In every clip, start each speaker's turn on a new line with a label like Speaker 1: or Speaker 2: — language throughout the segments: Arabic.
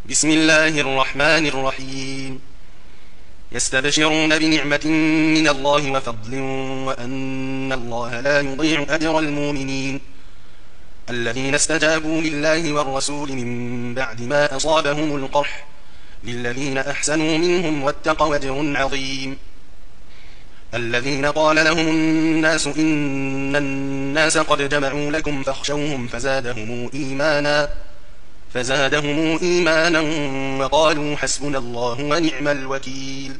Speaker 1: بسم الله الرحمن الرحيم. يستبشرون بنعمة من الله وفضل وأن الله لا يضيع أجر المؤمنين الذين استجابوا لله والرسول من بعد ما أصابهم القرح للذين أحسنوا منهم واتقوا أجر عظيم. الذين قال لهم الناس إن الناس قد جمعوا لكم فاخشوهم فزادهم إيمانا وقالوا حسبنا الله ونعم الوكيل.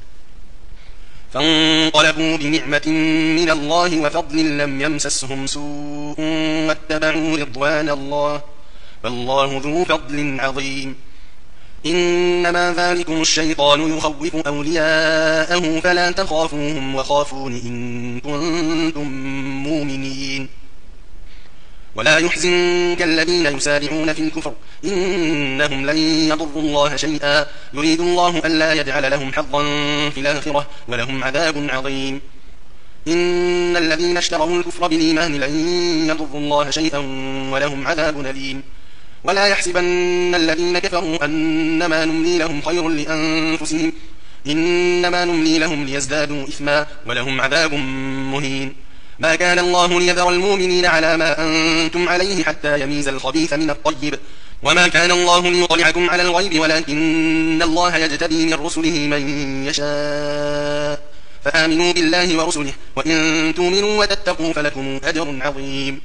Speaker 1: فانقلبوا بنعمة من الله وفضل لم يمسسهم سوء واتبعوا رضوان الله والله ذو فضل عظيم. إنما ذلكم الشيطان يخوف أولياءه فلا تخافوهم وخافون إن كنتم مؤمنين. ولا يحزنك الذين يسارعون في الكفر إنهم لن يضروا الله شيئا يريد الله ألا يجعل لهم حظا في الآخرة ولهم عذاب عظيم. إن الذين اشتروا الكفر بالإيمان لن يضروا الله شيئا ولهم عذاب أليم. ولا يحسبن الذين كفروا أنما نملي لهم خير لأنفسهم إنما نملي لهم ليزدادوا إثما ولهم عذاب مهين. ما كان الله ليذر المؤمنين على ما أنتم عليه حتى يميز الخبيث من الطيب وما كان الله ليطلعكم على الغيب ولكن الله يجتبي من رسله من يشاء فآمنوا بالله ورسله وإن تؤمنوا وتتقوا فلكم أجر عظيم.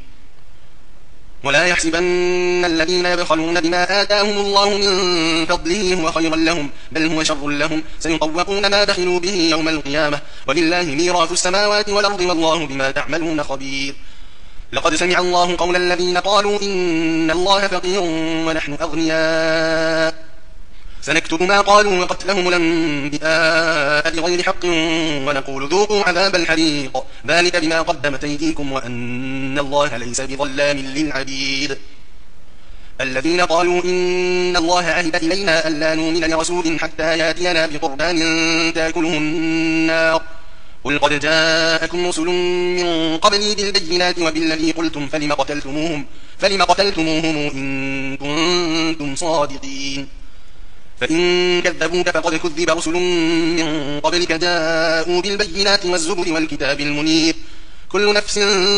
Speaker 1: ولا يحسبن الذين يبخلون بما آتاهم الله من فضله هو خيرا لهم بل هو شر لهم سيطوقون ما بخلوا به يوم القيامة ولله ميراث السماوات والأرض والله بما تعملون خبير. لقد سمع الله قول الذين قالوا إن الله فقير ونحن أغنياء سنكتب ما قالوا وقتلهم الأنبياء بغير حق ونقول ذوقوا عذاب الحريق ذلك بما قدمت أيديكم وأن الله ليس بظلام للعبيد. الذين قالوا إن الله عهد إلينا ألا نؤمن لرسول حتى يأتينا بقربان تأكله النار قل قد جاءكم رسل من قبلي بالبينات وبالذي قلتم فلم قتلتموهم إن كنتم صادقين. فإن كذبوك فقد كذب رسل من قبلك جاءوا بالبينات والزبر والكتاب المنير كل نفس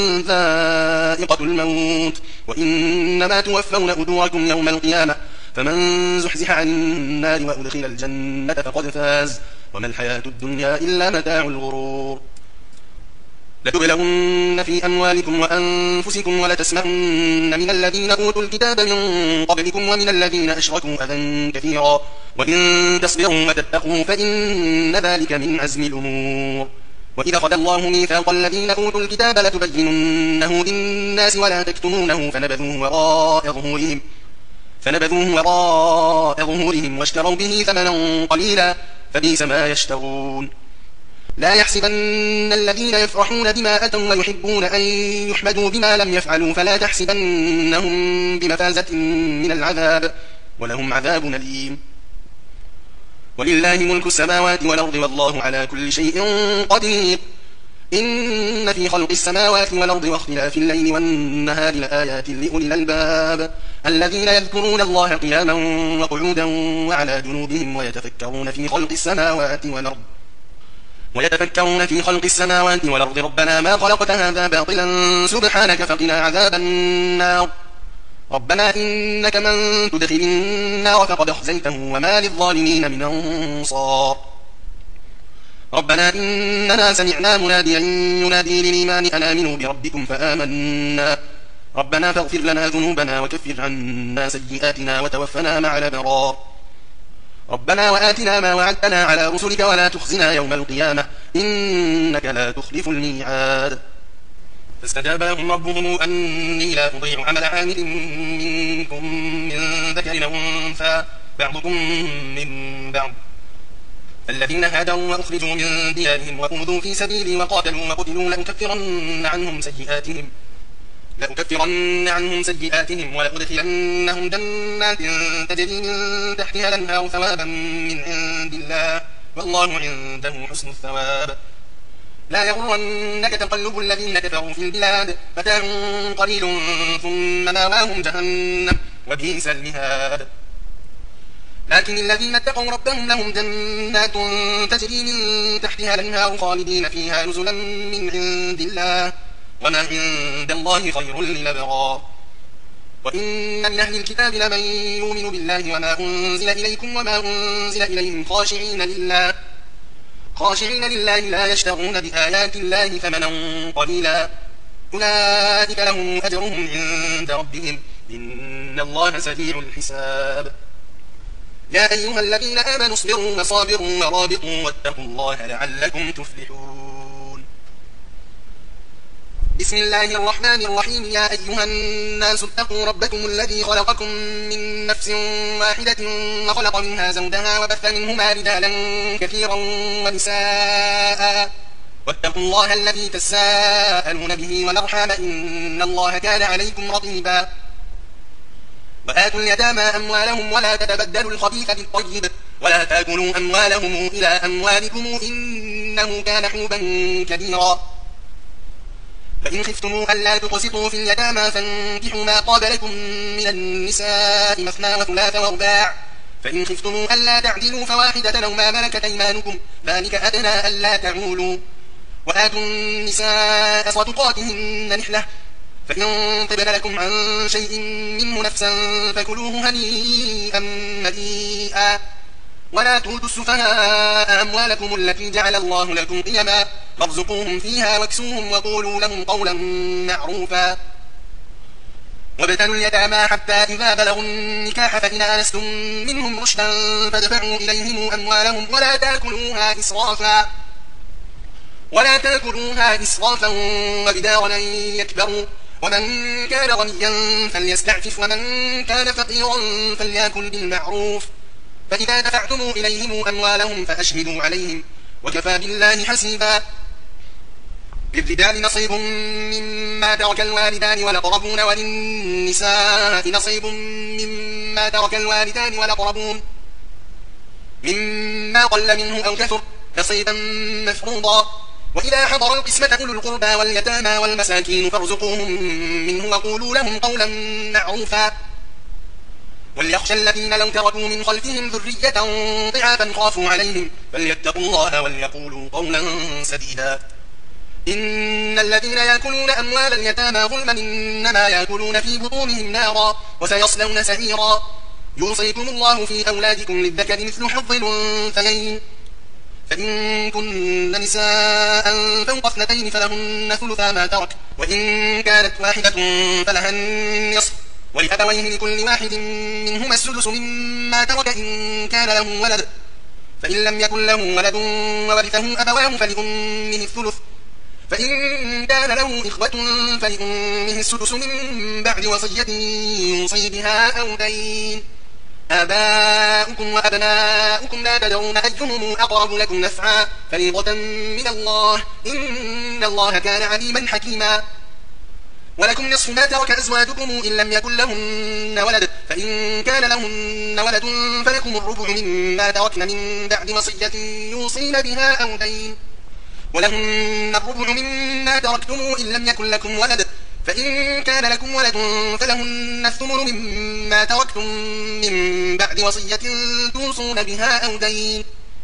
Speaker 1: ذائقة الموت وإنما توفون أجوركم يوم القيامة فمن زحزح عن النار وأدخل الجنة فقد فاز وما الحياة الدنيا إلا متاع الغرور. لتبلغن في أموالكم وأنفسكم ولتسمعن من الذين أوتوا الكتاب من قبلكم ومن الذين أشركوا أذى كثيرا وإن تصبروا وتتقوا فإن ذلك من عزم الأمور. وإذا أخذ الله ميثاق الذين أوتوا الكتاب لتبيننه للناس ولا تكتمونه فنبذوه وراء ظهورهم واشتروا به ثمنا قليلا فبئس ما يشترون. لا يحسبن الذين يفرحون بما أتوا ويحبون أن يحمدوا بما لم يفعلوا فلا تحسبنهم بمفازة من العذاب ولهم عذاب أليم. ولله ملك السماوات والأرض والله على كل شيء قدير. إن في خلق السماوات والأرض واختلاف الليل والنهار لآيات لأولي الألباب الذين يذكرون الله قياما وقعودا وعلى جنوبهم ويتفكرون في خلق السماوات والأرض ربنا ما خلقت هذا باطلا سبحانك فقنا عذاب النار. ربنا إنك من تدخل النار فقد أخزيته وما للظالمين من أنصار. ربنا إننا سمعنا مناديا ينادي للإيمان أن آمنوا بربكم فآمنا ربنا فاغفر لنا ذنوبنا وكفر عنا سيئاتنا وتوفنا مع الأبرار. ربنا وآتنا ما وعدتنا على رسلك ولا تخزنا يوم القيامة إنك لا تخلف الميعاد. فاستجاب لهم ربهم أني لا أضيع عمل عامل منكم من ذكر أو أنثى بعضكم من بعض الذين هاجروا وأخرجوا من ديارهم وأوذوا في سبيلي وقاتلوا وقتلوا لأكفرن عنهم سيئاتهم ولأدخلنهم جنات تجري من تحتها الأنهار ثوابا من عند الله والله عنده حسن الثواب. لا يغرنك تقلب الذين كفروا في البلاد متاع قليل ثم ماواهم جهنم وبئس المهاد. لكن الذين اتقوا ربهم لهم جنات تجري من تحتها الأنهار خالدين فيها نزلا من عند الله وما عند الله خير للأبرار. وإن من أهل الكتاب لمن يؤمن بالله وما أنزل إليكم وما أنزل إليهم خاشعين لله لا يشترون بآيات الله ثمنا قليلا أولئك لهم أجرهم عند ربهم إن الله سريع الحساب. يا أيها الذين آمنوا اصبروا وصابروا ورابطوا واتقوا الله لعلكم تفلحون. بسم الله الرحمن الرحيم. يا أيها الناس اتقوا ربكم الذي خلقكم من نفس واحدة وخلق منها زوجها وبث منهما رجالا كثيرا ونساء واتقوا الله الذي تساءلون به والأرحام إن الله كان عليكم رقيبا. وآتوا اليتامى أموالهم ولا تتبدلوا الخبيث بالطيب ولا تأكلوا أموالهم إلى أموالكم إنه كان حوبا كبيرا. فإن خفتم ألا تقسطوا في اليتامى فانكحوا ما طاب لكم من النساء مثنى وثلاث ورباع فإن خفتم ألا تعدلوا فواحدة أو ما ملكت أيمانكم ذلك أدنى ألا تعولوا. وآتوا النساء صدقاتهن نحلة فإن طبن لكم عن شيء منه نفسا فكلوه هنيئا مريئا. ولا تؤتوا السفهاء أموالكم التي جعل الله لكم قيما وارزقوهم فيها واكسوهم وقولوا لهم قولا معروفا. وابتلوا اليتامى حتى إذا بلغوا النكاح فإن آنستم منهم رشدا فادفعوا إليهم أموالهم ولا تأكلوها إسرافا وبدارا أن يكبروا. ومن كان غنيا فليستعفف ومن كان فقيرا فليأكل بالمعروف. فإذا دفعتم إليهم أموالهم فأشهدوا عليهم وكفى بالله حسيبا. للرجال نصيب مما ترك الوالدان والأقربون وللنساء نصيب مما ترك الوالدان والأقربون مما قل منه أو كثر نصيبا مفروضا. وإذا حضر القسمة أولو القربى واليتامى والمساكين فارزقوهم منه وقولوا لهم قولا معروفا. وليخشى الذين لو تركوا من خلفهم ذرية ضعافا خافوا عليهم فليتقوا الله وليقولوا قولا سديدا. إن الذين يأكلون أموال اليتامى ظلما إنما يأكلون في بطونهم نارا وسيصلون سعيرا. يوصيكم الله في أولادكم للذكر مثل حظ الأنثيين فإن كن نساء فوق اثنتين فلهن ثلثا ما ترك وإن كانت واحدة فلها النصف ولأبويه لكل واحد منهما السدس مما ترك إن كان له ولد فإن لم يكن له ولد وورثه أبواه فلأمه الثلث فإن كان له إخوة فلأمه السدس من بعد وصية يوصي بها أو دين. آباؤكم وأبناؤكم لا تدرون أيهم أقرب لكم نفعا فريضة من الله إن الله كان عليما حكيما. ولكم نصف ما ترك أزواجكم إن لم يكن لهن ولد فإن كان لهن ولد فلكم الربع مما تركن من بعد وصية يوصين بها أو دين. ولهن الربع مما تركتم إن لم يكن لكم ولد فإن كان لكم ولد فلهن الثمن مما تركتم من بعد وصية توصون بها أو دين.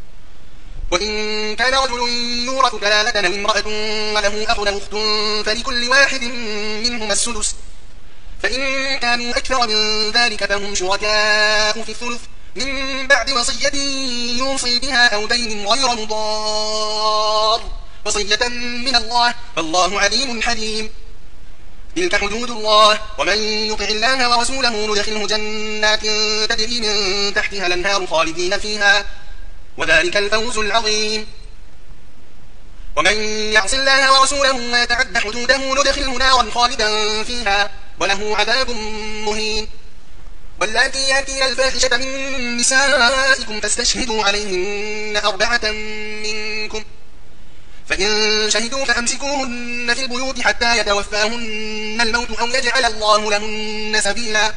Speaker 1: وإن كان رجل يورث كلالة أو امرأة وله أخ أو أخت فلكل واحد منهما السدس فإن كانوا أكثر من ذلك فهم شركاء في الثلث من بعد وصية يوصي بها أو دين غير مضار وصية من الله فالله عليم حليم. تلك حدود الله ومن يطع الله ورسوله ندخله جنات تجري من تحتها الأنهار خالدين فيها وذلك الفوز العظيم. ومن يعص الله ورسوله ويتعد حدوده ندخله نارا خالدا فيها وله عذاب مهين. واللاتي ياتين الفاحشة من نسائكم فاستشهدوا عليهن 4 منكم فإن شهدوا فأمسكوهن في البيوت حتى يتوفاهن الموت أو يجعل الله لهن سبيلا.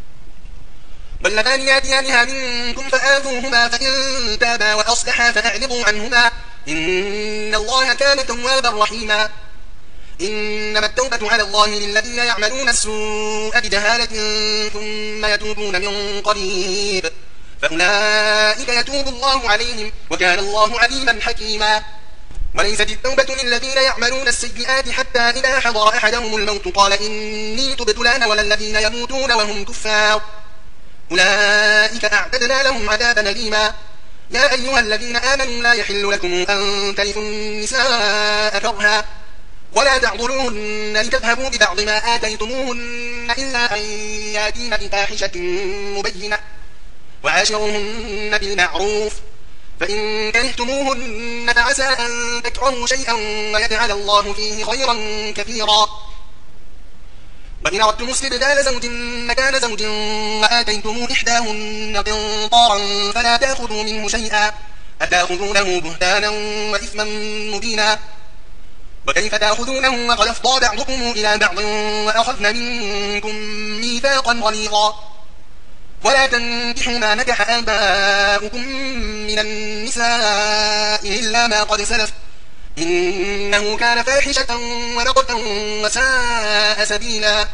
Speaker 1: واللذان ياتيانها منكم فآذوهما فإن تابا وأصلحا فأعرضوا عنهما إن الله كان توابا رحيما. إنما التوبة على الله للذين يعملون السوء بجهالة ثم يتوبون من قريب فأولئك يتوب الله عليهم وكان الله عليما حكيما. وليست التوبة للذين يعملون السيئات حتى إذا حضر أحدهم الموت قال إني تبت الآن ولا الذين يموتون وهم كفار أولئك أعتدنا لهم عذابا أليما. يا أيها الذين آمنوا لا يحل لكم أن ترثوا النساء كرها ولا تعضلوهن لتذهبوا ببعض ما آتيتموهن إلا أن يأتين بفاحشة مبينة وعاشروهن بالمعروف فإن كرهتموهن فعسى أن تكرهوا شيئا ويجعل الله فيه خيرا كثيرا. وإن أردتم استبدال زوج مكان زوج وآتيتم إحداهن قنطارا فلا تأخذوا منه شيئا أتأخذونه بهتانا وإثما مبينا. وكيف تأخذونه وقد أفضى بعضكم إلى بعض وأخذن منكم ميثاقا غليظا. ولا تنكحوا ما نكح آباؤكم من النساء إلا ما قد سلف إنه كان فاحشة ومقتا وساء سبيلا.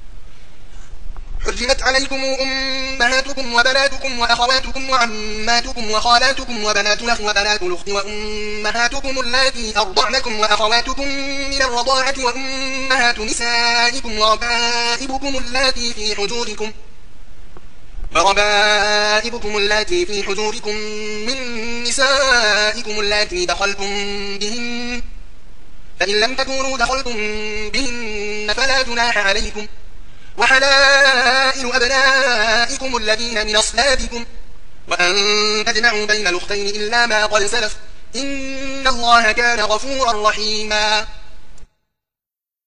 Speaker 1: حرمت عليكم أمهاتكم وبناتكم وأخواتكم وعماتكم وخالاتكم وبنات الأخ وبنات الأخت وأمهاتكم اللاتي أرضعنكم وأخواتكم من الرضاعة وأمهات نسائكم وربائبكم اللاتي في حجوركم من نسائكم اللاتي دخلتم بهن فإن لم تكونوا دخلتم بهن فلا جناح عليكم وحلائل أبنائكم الذين من أصلابكم وأن تجمعوا بين الأختين إلا ما قد سلف إن الله كان غفورا رحيما.